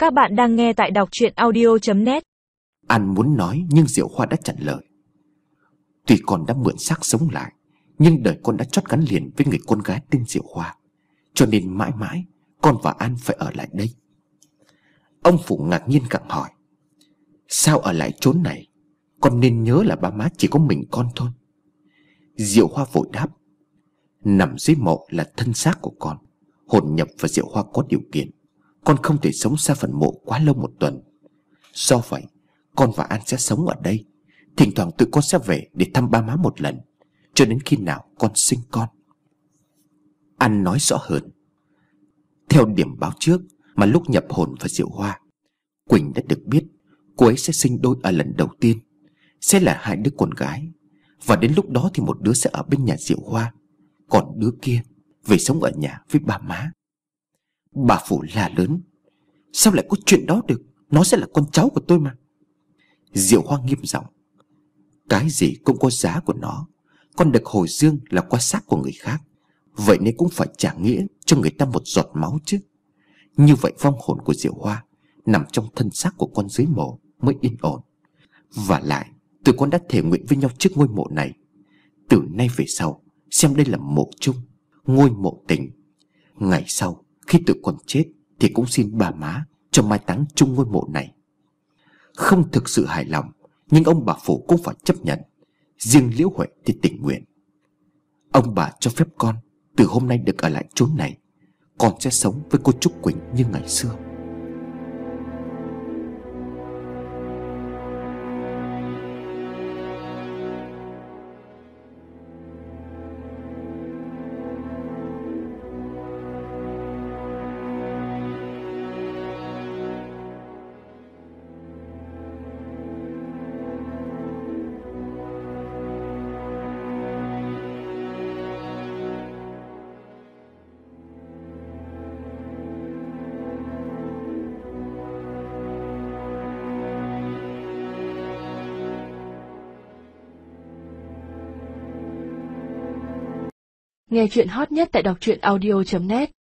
Các bạn đang nghe tại đọc truyện audio.net. An muốn nói nhưng Diệu Hoa đã chặn lời. Tuy con đã mượn xác sống lại, nhưng đời con đã chót gắn liền với người con gái tên Diệu Hoa, cho nên mãi mãi con và An phải ở lại đây. Ông Phủ ngạc nhiên gặng hỏi: sao ở lại chốn này? Con nên nhớ là ba má chỉ có mình con thôi. Diệu Hoa vội đáp: nằm dưới mộ là thân xác của con, hồn nhập vào Diệu Hoa có điều kiện, con không thể sống xa phần mộ quá lâu một tuần. Do vậy con và An sẽ sống ở đây. Thỉnh thoảng tụi con sẽ về để thăm ba má một lần, cho đến khi nào con sinh con. An nói rõ hơn: theo điểm báo trước mà lúc nhập hồn vào Diệu Hoa, Quỳnh đã được biết cô ấy sẽ sinh đôi ở lần đầu tiên, sẽ là hai đứa con gái. Và đến lúc đó thì một đứa sẽ ở bên nhà Diệu Hoa, còn đứa kia về sống ở nhà với ba má. Bà Phủ la lớn: sao lại có chuyện đó được? Nó sẽ là con cháu của tôi mà. Diệu Hoa nghiêm giọng: cái gì cũng có giá của nó. Con được hồi dương là qua xác của người khác, vậy nên cũng phải trả nghĩa cho người ta một giọt máu chứ. Như vậy vong hồn của Diệu Hoa nằm trong thân xác của con dưới mộ mới yên ổn. Và lại tụi con đã thề nguyện với nhau trước ngôi mộ này, từ nay về sau xem đây là mộ chung, ngôi mộ tình. Ngày sau khi tụi con chết thì cũng xin bà má cho mai táng chung ngôi mộ này. Không thực sự hài lòng, nhưng ông bà Phủ cũng phải chấp nhận. Riêng Liễu Huệ thì tình nguyện. Ông bà cho phép con từ hôm nay được ở lại chốn này. Con sẽ sống với cô Trúc Quỳnh như ngày xưa. Nghe chuyện hot nhất tại đọc truyện audio.net.